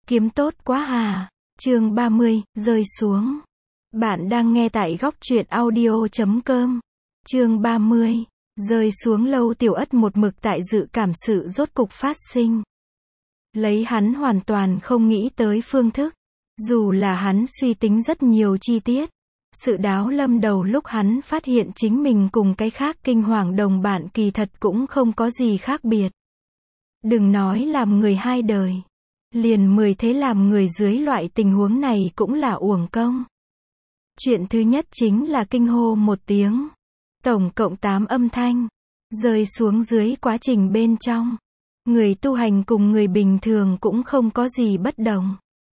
Kiếm tốt quá hà. Chương 30, rơi xuống. Bạn đang nghe tại góc truyện audio.com. Chương 30, rơi xuống. Lâu Tiểu Ất một mực tại dự cảm sự rốt cục phát sinh. Lấy hắn hoàn toàn không nghĩ tới phương thức. Dù là hắn suy tính rất nhiều chi tiết. Sự đáo lâm đầu lúc hắn phát hiện chính mình cùng cái khác kinh hoàng đồng bạn kỳ thật cũng không có gì khác biệt. Đừng nói làm người hai đời. Liền 10 thế làm người dưới loại tình huống này cũng là uổng công. Chuyện thứ nhất chính là kinh hô một tiếng. Tổng cộng 8 âm thanh. Rơi xuống dưới quá trình bên trong. Người tu hành cùng người bình thường cũng không có gì bất đồng.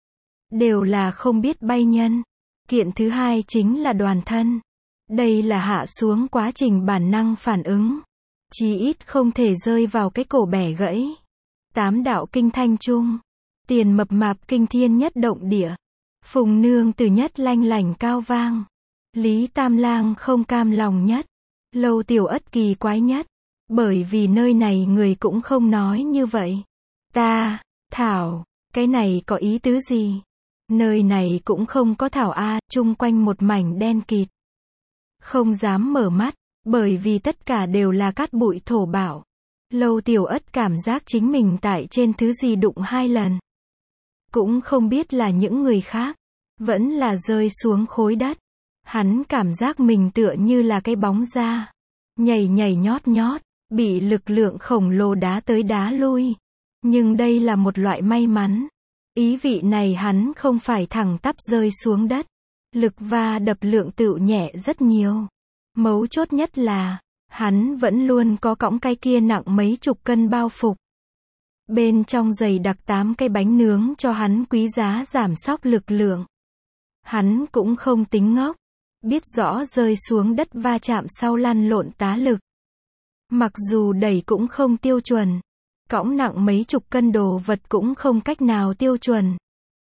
Đều là không biết bay nhân. Kiện thứ hai chính là đoàn thân. Đây là hạ xuống quá trình bản năng phản ứng. Chí ít không thể rơi vào cái cổ bẻ gãy. 8 đạo kinh thanh chung. Tiền mập mạp kinh thiên nhất động địa. Phùng nương từ nhất lanh lảnh cao vang. Lý Tam Lang không cam lòng nhất. Lâu Tiểu Ất kỳ quái nhất. Bởi vì nơi này người cũng không nói như vậy. Ta, Thảo, cái này có ý tứ gì? Nơi này cũng không có Thảo a, chung quanh một mảnh đen kịt. Không dám mở mắt, bởi vì tất cả đều là cát bụi thổ bạo. Lâu Tiểu Ất cảm giác chính mình tại trên thứ gì đụng 2 lần. Cũng không biết là những người khác, vẫn là rơi xuống khối đất. Hắn cảm giác mình tựa như là cái bóng da, nhảy nhảy nhót nhót, bị lực lượng khổng lồ đá tới đá lui. Nhưng đây là một loại may mắn. Ý vị này hắn không phải thẳng tắp rơi xuống đất. Lực va đập lượng tựu nhẹ rất nhiều. Mấu chốt nhất là, hắn vẫn luôn có cõng cái kia nặng mấy chục cân bao phục. Bên trong giày đặc 8 cái bánh nướng cho hắn quý giá giảm sóc lực lượng. Hắn cũng không tính ngốc. Biết rõ rơi xuống đất va chạm sau lăn lộn tá lực. Mặc dù đẩy cũng không tiêu chuẩn. Cõng nặng mấy chục cân đồ vật cũng không cách nào tiêu chuẩn.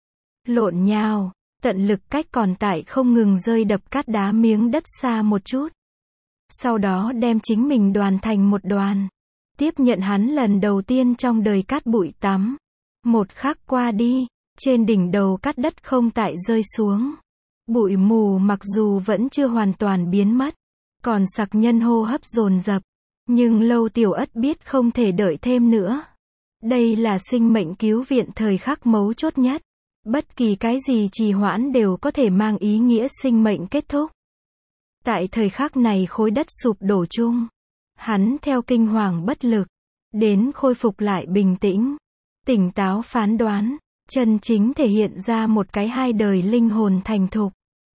Lộn nhào, tận lực cách còn tại không ngừng rơi đập cát đá miếng đất xa một chút. Sau đó đem chính mình đoàn thành một đoàn. Tiếp nhận hắn lần đầu tiên trong đời cát bụi tắm. Một khắc qua đi, trên đỉnh đầu cát đất không tại rơi xuống. Bụi mù mặc dù vẫn chưa hoàn toàn biến mất, còn sặc nhân hô hấp dồn dập. Nhưng Lâu Tiểu Ất biết không thể đợi thêm nữa. Đây là sinh mệnh cứu viện thời khắc mấu chốt nhất. Bất kỳ cái gì trì hoãn đều có thể mang ý nghĩa sinh mệnh kết thúc. Tại thời khắc này khối đất sụp đổ chung. Hắn theo kinh hoàng bất lực, đến khôi phục lại bình tĩnh, tỉnh táo phán đoán, chân chính thể hiện ra một cái hai đời linh hồn thành thục.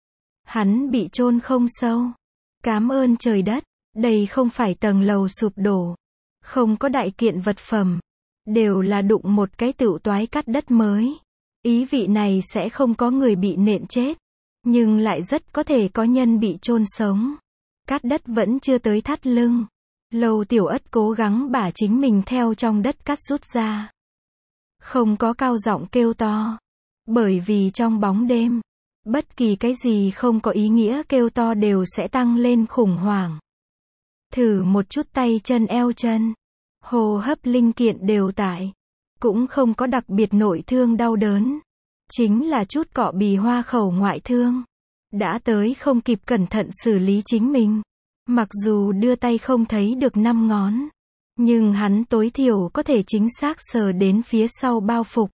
Hắn bị chôn không sâu. Cám ơn trời đất, đây không phải tầng lầu sụp đổ, không có đại kiện vật phẩm, đều là đụng một cái tựu toái cắt đất mới. Ý vị này sẽ không có người bị nện chết, nhưng lại rất có thể có nhân bị chôn sống. Cát đất vẫn chưa tới thắt lưng. Lâu Tiểu Ất cố gắng bả chính mình theo trong đất cát rút ra. Không có cao giọng kêu to. Bởi vì trong bóng đêm, bất kỳ cái gì không có ý nghĩa kêu to đều sẽ tăng lên khủng hoảng. Thử một chút tay chân eo chân. Hô hấp linh kiện đều tại. Cũng không có đặc biệt nội thương đau đớn. Chính là chút cọ bì hoa khẩu ngoại thương. Đã tới không kịp cẩn thận xử lý chính mình. Mặc dù đưa tay không thấy được 5 ngón. Nhưng hắn tối thiểu có thể chính xác sờ đến phía sau bao phục.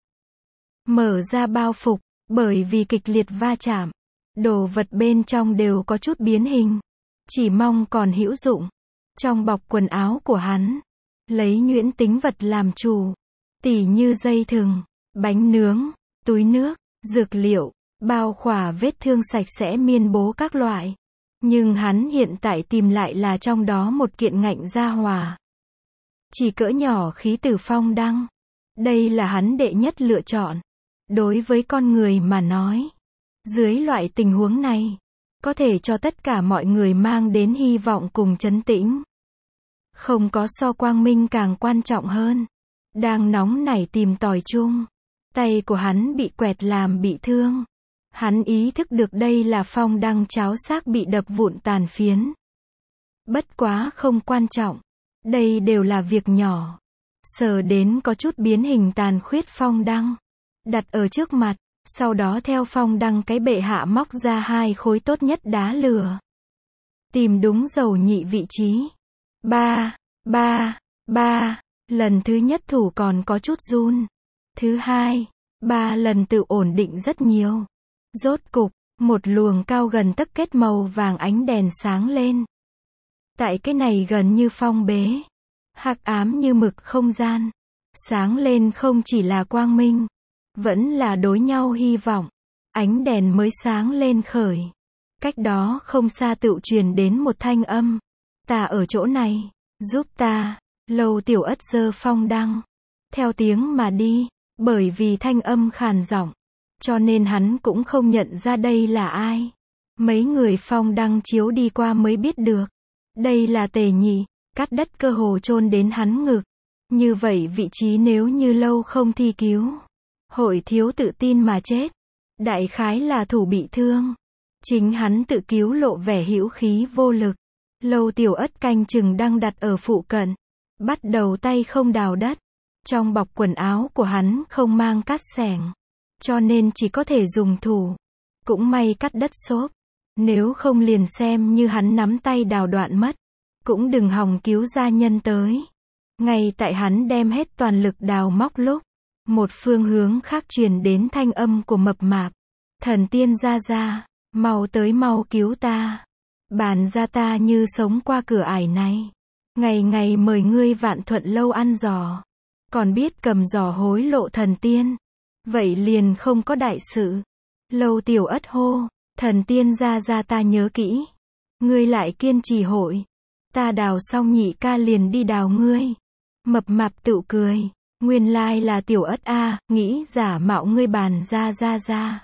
Mở ra bao phục, bởi vì kịch liệt va chạm. Đồ vật bên trong đều có chút biến hình. Chỉ mong còn hữu dụng. Trong bọc quần áo của hắn, lấy nhuyễn tính vật làm chủ. Tỉ như dây thừng, bánh nướng, túi nước, dược liệu, bao khỏa vết thương sạch sẽ miên bố các loại. Nhưng hắn hiện tại tìm lại là trong đó một kiện ngạnh da hỏa. Chỉ cỡ nhỏ khí tử phong đăng. Đây là hắn đệ nhất lựa chọn. Đối với con người mà nói. Dưới loại tình huống này, có thể cho tất cả mọi người mang đến hy vọng cùng trấn tĩnh. Không có so quang minh càng quan trọng hơn. Đang nóng nảy tìm tòi chung. Tay của hắn bị quẹt làm bị thương. Hắn ý thức được đây là phong đăng cháo xác bị đập vụn tàn phiến. Bất quá không quan trọng. Đây đều là việc nhỏ. Sờ đến có chút biến hình tàn khuyết phong đăng. đặt ở trước mặt, sau đó theo Phong Đăng cái bệ hạ móc ra 2 khối tốt nhất đá lửa. Tìm đúng dầu nhị vị trí. 3, 3, 3, lần thứ nhất thủ còn có chút run. Thứ hai, 3 lần tự ổn định rất nhiều. Rốt cục, một luồng cao gần tấc kết màu vàng ánh đèn sáng lên. Tại cái này gần như phong bế, hắc ám như mực không gian, sáng lên không chỉ là quang minh, vẫn là đối nhau hy vọng. Ánh đèn mới sáng lên khởi. Cách đó không xa tựu truyền đến một thanh âm. Ta ở chỗ này, giúp ta. Lâu Tiểu Ất giơ Phong Đăng, theo tiếng mà đi, bởi vì thanh âm khàn giọng, cho nên hắn cũng không nhận ra đây là ai. Mấy người Phong Đăng chiếu đi qua mới biết được. Đây là Tề Nhị, cắt đất cơ hồ chôn đến hắn ngực. Như vậy vị trí nếu như lâu không thi cứu, hội thiếu tự tin mà chết. Đại khái là thủ bị thương. Chính hắn tự cứu lộ vẻ hữu khí vô lực. Lâu Tiểu Ất canh chừng đang đặt ở phụ cận. Bắt đầu tay không đào đất. Trong bọc quần áo của hắn không mang cát xẻng, cho nên chỉ có thể dùng thủ. Cũng may cắt đất xốp. Nếu không liền xem như hắn nắm tay đào đoạn mất. Cũng đừng hòng cứu gia nhân tới. Ngay tại hắn đem hết toàn lực đào móc lúc, một phương hướng khác truyền đến thanh âm của Mập Mạp. Thần tiên gia gia, mau tới mau cứu ta. Bản gia ta như sống qua cửa ải này. Ngày ngày mời ngươi Vạn Thuận lâu ăn giò. Còn biết cầm giò hối lộ thần tiên. Vậy liền không có đại sự. Lâu Tiểu Ất hô, thần tiên gia gia ta nhớ kỹ. Ngươi lại kiên trì hội. Ta đào xong nhị ca liền đi đào ngươi. Mập Mạp tự cười. Nguyên lai là Tiểu Ất a, nghĩ giả mạo ngươi bàn gia gia gia.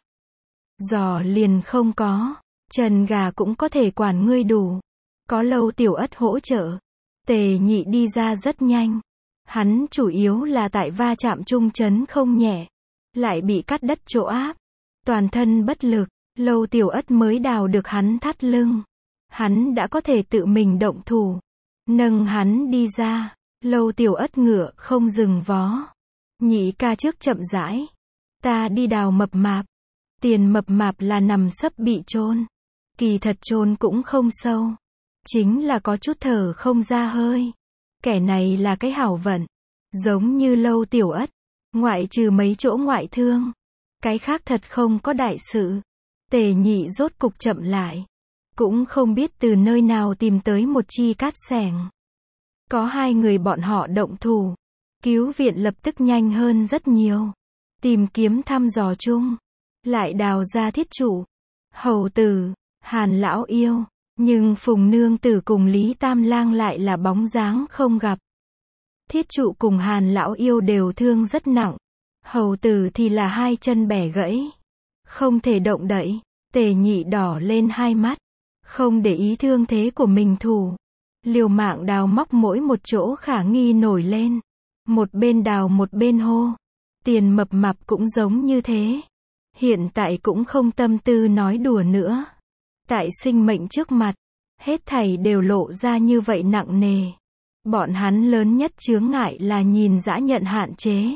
Giò liền không có. Trần gà cũng có thể quản ngươi đủ. Có Lâu Tiểu Ất hỗ trợ. Tề Nhị đi ra rất nhanh. Hắn chủ yếu là tại va chạm trung chấn không nhẹ. Lại bị cắt đất chỗ áp. Toàn thân bất lực. Lâu Tiểu Ất mới đào được hắn thắt lưng. Hắn đã có thể tự mình động thủ. Nâng hắn đi ra. Lâu Tiểu Ất ngựa không dừng vó. Nhị ca trước chậm rãi. Ta đi đào Mập Mạp. Tiền Mập Mạp là nằm sấp bị chôn. Kỳ thật chôn cũng không sâu. Chính là có chút thở không ra hơi. Kẻ này là cái hảo vận. Giống như Lâu Tiểu Ất. Ngoại trừ mấy chỗ ngoại thương. Cái khác thật không có đại sự. Tề Nhị rốt cục chậm lại. Cũng không biết từ nơi nào tìm tới một chi cát xẻng. Có 2 người bọn họ động thủ. Cứu viện lập tức nhanh hơn rất nhiều. Tìm kiếm thăm dò chung. Lại đào ra thiết trụ. Hầu tử, Hàn lão yêu. Nhưng Phùng nương tử cùng Lý Tam lang lại là bóng dáng không gặp. Thiết trụ cùng Hàn lão yêu đều thương rất nặng. Hầu tử thì là 2 chân bẻ gãy. Không thể động đậy. Tề Nhị đỏ lên 2 mắt. Không để ý thương thế của mình thủ. Liều mạng đào móc mỗi một chỗ khả nghi nổi lên. Một bên đào một bên hô. Tiền Mập Mạp cũng giống như thế. Hiện tại cũng không tâm tư nói đùa nữa. Tại sinh mệnh trước mặt, hết thảy đều lộ ra như vậy nặng nề. Bọn hắn lớn nhất chướng ngại là nhìn dã nhận hạn chế.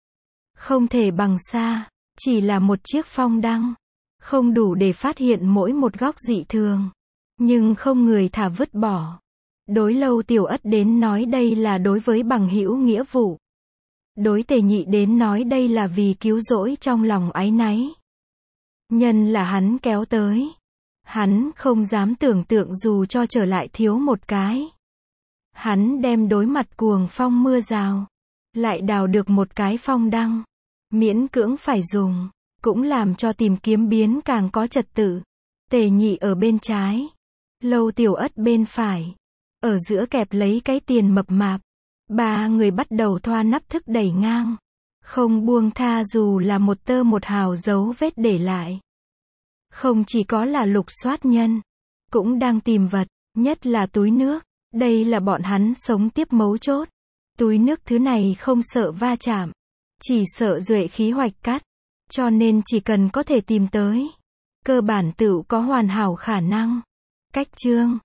Không thể bằng xa, chỉ là một chiếc phong đăng. Không đủ để phát hiện mỗi một góc dị thường. Nhưng không người thả vứt bỏ. Đối Lâu Tiểu Ất đến nói đây là đối với bằng hữu nghĩa vụ. Đối Tề Nhị đến nói đây là vì cứu rỗi trong lòng áy náy. Nhân là hắn kéo tới. Hắn không dám tưởng tượng dù cho trở lại thiếu một cái. Hắn đem đối mặt cuồng phong mưa rào. Lại đào được một cái phong đăng. Miễn cưỡng phải dùng. Cũng làm cho tìm kiếm biến càng có trật tự. Tề Nhị ở bên trái. Lâu Tiểu Ất bên phải. Ở giữa kẹp lấy cái Tiền Mập Mạp. 3 người bắt đầu thoa nắp thức đẩy ngang. Không buông tha dù là một tơ một hào dấu vết để lại. Không chỉ có là lục soát nhân. Cũng đang tìm vật. Nhất là túi nước. Đây là bọn hắn sống tiếp mấu chốt. Túi nước thứ này không sợ va chạm. Chỉ sợ duệ khí hoạch cắt. Cho nên chỉ cần có thể tìm tới. Cơ bản tựu có hoàn hảo khả năng. Cách chương